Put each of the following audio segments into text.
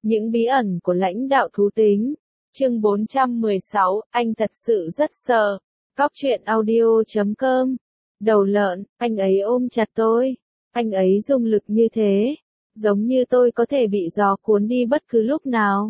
Những bí ẩn của lãnh đạo thú tính. Chương 416, anh thật sự rất sợ. Góc truyện audio.com. Đầu lợn, anh ấy ôm chặt tôi. Anh ấy dùng lực như thế. Giống như tôi có thể bị gió cuốn đi bất cứ lúc nào.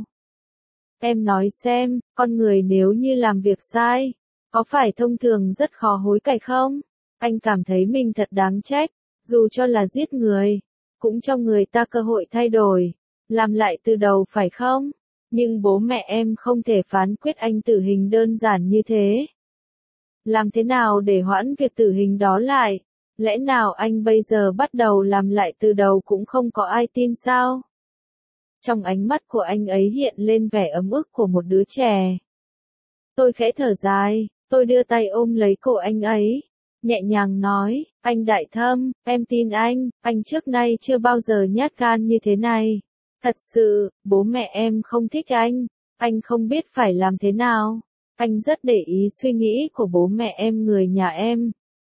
Em nói xem, con người nếu như làm việc sai, có phải thông thường rất khó hối cải không? Anh cảm thấy mình thật đáng trách, dù cho là giết người, cũng cho người ta cơ hội thay đổi, làm lại từ đầu phải không? Nhưng bố mẹ em không thể phán quyết anh tử hình đơn giản như thế. Làm thế nào để hoãn việc tử hình đó lại? Lẽ nào anh bây giờ bắt đầu làm lại từ đầu cũng không có ai tin sao? Trong ánh mắt của anh ấy hiện lên vẻ ấm ức của một đứa trẻ. Tôi khẽ thở dài, tôi đưa tay ôm lấy cổ anh ấy, nhẹ nhàng nói, anh Đại Thâm, em tin anh trước nay chưa bao giờ nhát gan như thế này. Thật sự, bố mẹ em không thích anh không biết phải làm thế nào. Anh rất để ý suy nghĩ của bố mẹ em, người nhà em.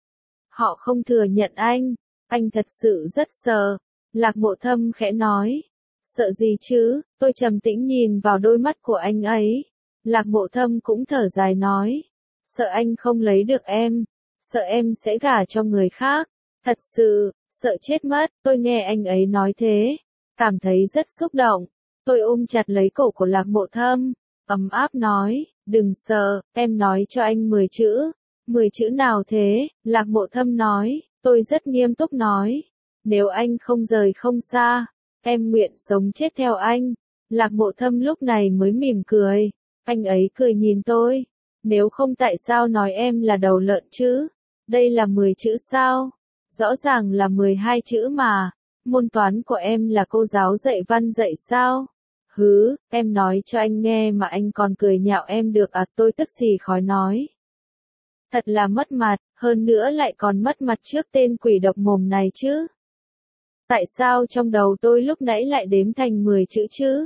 Họ không thừa nhận anh thật sự rất sợ. Lạc Mộ Thâm khẽ nói. Sợ gì chứ, tôi trầm tĩnh nhìn vào đôi mắt của anh ấy. Lạc Mộ Thâm cũng thở dài nói. Sợ anh không lấy được em. Sợ em sẽ gả cho người khác. Thật sự, sợ chết mất. Tôi nghe anh ấy nói thế, cảm thấy rất xúc động. Tôi ôm chặt lấy cổ của Lạc Mộ Thâm, ấm áp nói, đừng sợ, em nói cho anh 10 chữ. 10 chữ nào thế? Lạc Mộ Thâm nói. Tôi rất nghiêm túc nói. Nếu anh không rời không xa, em nguyện sống chết theo anh. Lạc Mộ Thâm lúc này mới mỉm cười. Anh ấy cười nhìn tôi. Nếu không tại sao nói em là đầu lợn chứ? Đây là 10 chữ sao? Rõ ràng là 12 chữ mà. Môn toán của em là cô giáo dạy văn dạy sao? Hứ, em nói cho anh nghe mà anh còn cười nhạo em được à? Tôi tức xì khói nói. Thật là mất mặt, hơn nữa lại còn mất mặt trước tên quỷ độc mồm này chứ. Tại sao trong đầu tôi lúc nãy lại đếm thành 10 chữ chứ?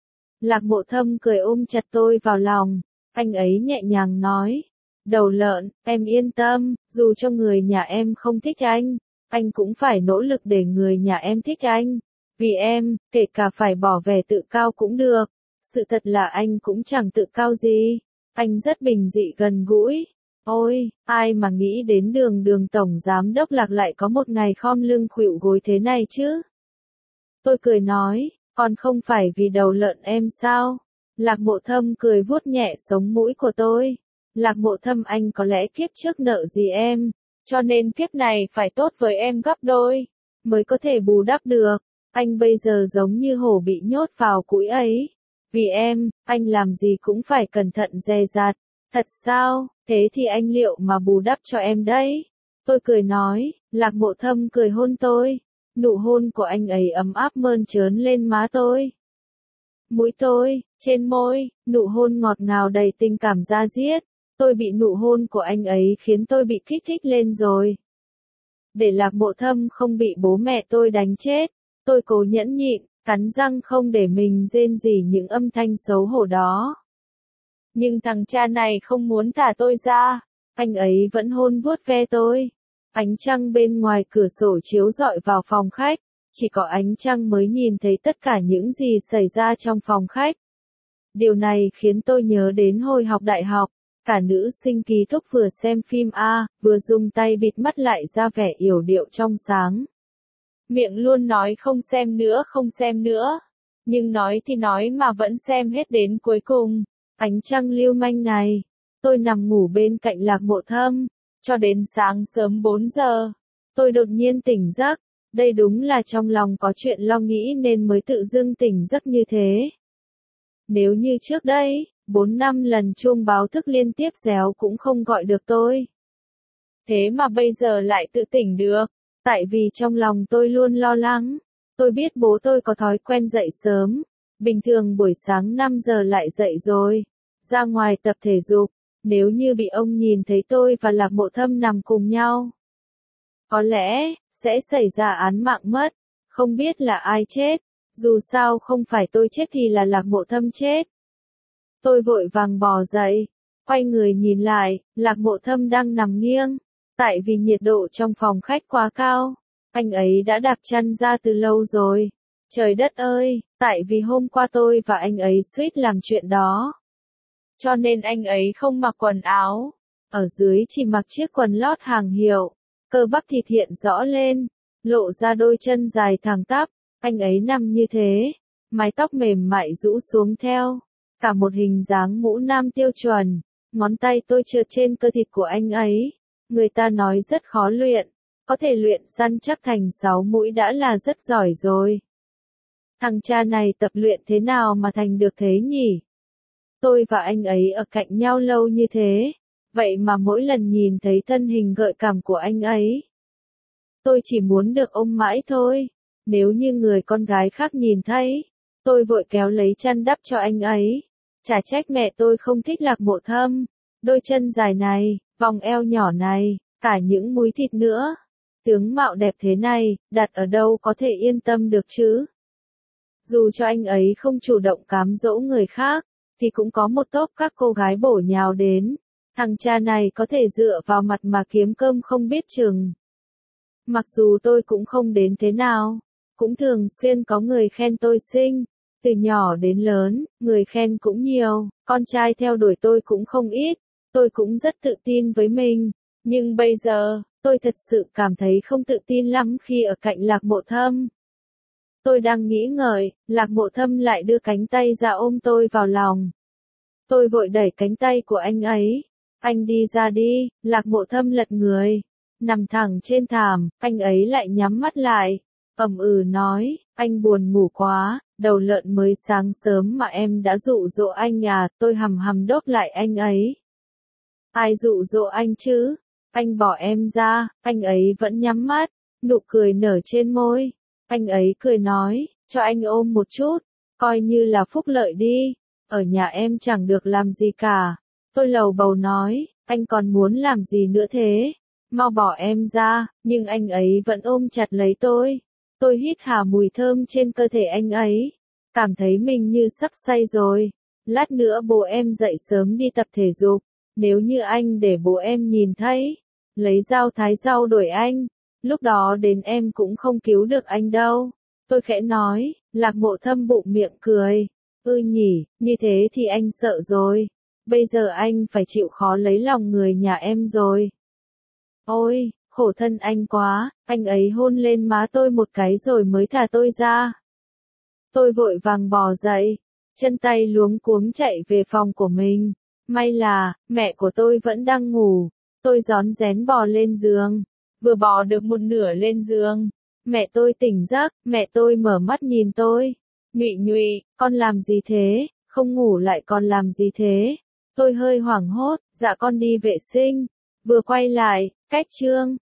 Lạc Mộ Thâm cười ôm chặt tôi vào lòng. Anh ấy nhẹ nhàng nói. Đầu lợn, em yên tâm, dù cho người nhà em không thích anh cũng phải nỗ lực để người nhà em thích anh. Vì em, kể cả phải bỏ vẻ tự cao cũng được. Sự thật là anh cũng chẳng tự cao gì. Anh rất bình dị gần gũi. Ôi, ai mà nghĩ đến đường tổng giám đốc Lạc lại có một ngày khom lưng khuỵu gối thế này chứ? Tôi cười nói, còn không phải vì đầu lợn em sao? Lạc Mộ Thâm cười vuốt nhẹ sống mũi của tôi. Lạc Mộ Thâm, anh có lẽ kiếp trước nợ gì em, cho nên kiếp này phải tốt với em gấp đôi, mới có thể bù đắp được. Anh bây giờ giống như hổ bị nhốt vào cũi ấy. Vì em, anh làm gì cũng phải cẩn thận dè dặt. Thật sao? Thế thì anh liệu mà bù đắp cho em đấy? Tôi cười nói. Lạc Mộ Thâm cười hôn tôi. Nụ hôn của anh ấy ấm áp mơn trớn lên má tôi, mũi tôi, trên môi, nụ hôn ngọt ngào đầy tình cảm da diết. Tôi bị nụ hôn của anh ấy khiến tôi bị kích thích lên rồi. Để Lạc Mộ Thâm không bị bố mẹ tôi đánh chết, tôi cố nhẫn nhịn, cắn răng không để mình rên rỉ những âm thanh xấu hổ đó. Nhưng thằng cha này không muốn thả tôi ra, anh ấy vẫn hôn vuốt ve tôi. Ánh trăng bên ngoài cửa sổ chiếu rọi vào phòng khách, chỉ có ánh trăng mới nhìn thấy tất cả những gì xảy ra trong phòng khách. Điều này khiến tôi nhớ đến hồi học đại học, cả nữ sinh ký túc vừa xem phim A, vừa dùng tay bịt mắt lại ra vẻ yểu điệu trong sáng. Miệng luôn nói không xem nữa. Nhưng nói thì nói mà vẫn xem hết đến cuối cùng. Ánh trăng lưu manh này. Tôi nằm ngủ bên cạnh Lạc Mộ Thâm, cho đến sáng sớm 4 giờ. Tôi đột nhiên tỉnh giấc. Đây đúng là trong lòng có chuyện lo nghĩ nên mới tự dưng tỉnh giấc như thế. Nếu như trước đây, 4-5 lần chuông báo thức liên tiếp réo cũng không gọi được tôi. Thế mà bây giờ lại tự tỉnh được. Tại vì trong lòng tôi luôn lo lắng. Tôi biết bố tôi có thói quen dậy sớm. Bình thường buổi sáng 5 giờ lại dậy rồi. Ra ngoài tập thể dục. Nếu như bị ông nhìn thấy tôi và Lạc Mộ Thâm nằm cùng nhau, có lẽ sẽ xảy ra án mạng mất. Không biết là ai chết. Dù sao không phải tôi chết thì là Lạc Mộ Thâm chết. Tôi vội vàng bò dậy. Quay người nhìn lại, Lạc Mộ Thâm đang nằm nghiêng. Tại vì nhiệt độ trong phòng khách quá cao, anh ấy đã đạp chân ra từ lâu rồi. Trời đất ơi, Tại vì hôm qua tôi và anh ấy suýt làm chuyện đó. Cho nên anh ấy không mặc quần áo. Ở dưới chỉ mặc chiếc quần lót hàng hiệu. Cơ bắp thịt hiện rõ lên. Lộ ra đôi chân dài thẳng tắp. Anh ấy nằm như thế. Mái tóc mềm mại rũ xuống theo. Cả một hình dáng mũ nam tiêu chuẩn. Ngón tay tôi trượt trên cơ thịt của anh ấy. Người ta nói rất khó luyện. Có thể luyện săn chắc thành 6 mũi đã là rất giỏi rồi. Thằng cha này tập luyện thế nào mà thành được thế nhỉ? Tôi và anh ấy ở cạnh nhau lâu như thế. Vậy mà mỗi lần nhìn thấy thân hình gợi cảm của anh ấy, tôi chỉ muốn được ôm mãi thôi. Nếu như người con gái khác nhìn thấy, tôi vội kéo lấy chăn đắp cho anh ấy. Chả trách mẹ tôi không thích Lạc Mộ Thâm. Đôi chân dài này, vòng eo nhỏ này, cả những múi thịt nữa. Tướng mạo đẹp thế này, đặt ở đâu có thể yên tâm được chứ? Dù cho anh ấy không chủ động cám dỗ người khác, thì cũng có một tốp các cô gái bổ nhào đến. Thằng cha này có thể dựa vào mặt mà kiếm cơm không biết chừng. Mặc dù tôi cũng không đến thế nào, cũng thường xuyên có người khen tôi xinh. Từ nhỏ đến lớn, người khen cũng nhiều, con trai theo đuổi tôi cũng không ít. Tôi cũng rất tự tin với mình. Nhưng bây giờ, tôi thật sự cảm thấy không tự tin lắm khi ở cạnh Lạc Mộ Thâm. Tôi đang nghĩ ngợi, Lạc Mộ Thâm lại đưa cánh tay ra ôm tôi vào lòng. Tôi vội đẩy cánh tay của anh ấy. Anh đi ra đi. Lạc Mộ Thâm lật người. Nằm thẳng trên thảm, anh ấy lại nhắm mắt lại. Nói, anh buồn ngủ quá, đầu lợn mới sáng sớm mà em đã dụ dỗ anh à, tôi hầm hầm đốt lại anh ấy. Ai dụ dỗ anh chứ? Anh bỏ em ra, anh ấy vẫn nhắm mắt, nụ cười nở trên môi. Anh ấy cười nói, cho anh ôm một chút, coi như là phúc lợi đi, ở nhà em chẳng được làm gì cả. Tôi lầu bầu nói, anh còn muốn làm gì nữa thế? Mau bỏ em ra, nhưng anh ấy vẫn ôm chặt lấy tôi. Tôi hít hà mùi thơm trên cơ thể anh ấy, cảm thấy mình như sắp say rồi. Lát nữa bố em dậy sớm đi tập thể dục, nếu như anh để bố em nhìn thấy, lấy dao thái rau đuổi anh, lúc đó đến em cũng không cứu được anh đâu. Tôi khẽ nói, Lạc Mộ Thâm bụng miệng cười. Nhỉ, như thế thì anh sợ rồi. Bây giờ anh phải chịu khó lấy lòng người nhà em rồi. Ôi, khổ thân anh quá, anh ấy hôn lên má tôi một cái rồi mới thả tôi ra. Tôi vội vàng bò dậy, chân tay luống cuống chạy về phòng của mình. May là, mẹ của tôi vẫn đang ngủ. Tôi rón rén bò lên giường. Vừa bò được một nửa lên giường, mẹ tôi tỉnh giấc, mẹ tôi mở mắt nhìn tôi. Nhụy nhụy, con làm gì thế, không ngủ lại còn làm gì thế? Tôi hơi hoảng hốt, dạ con đi vệ sinh. Vừa quay lại, cách chương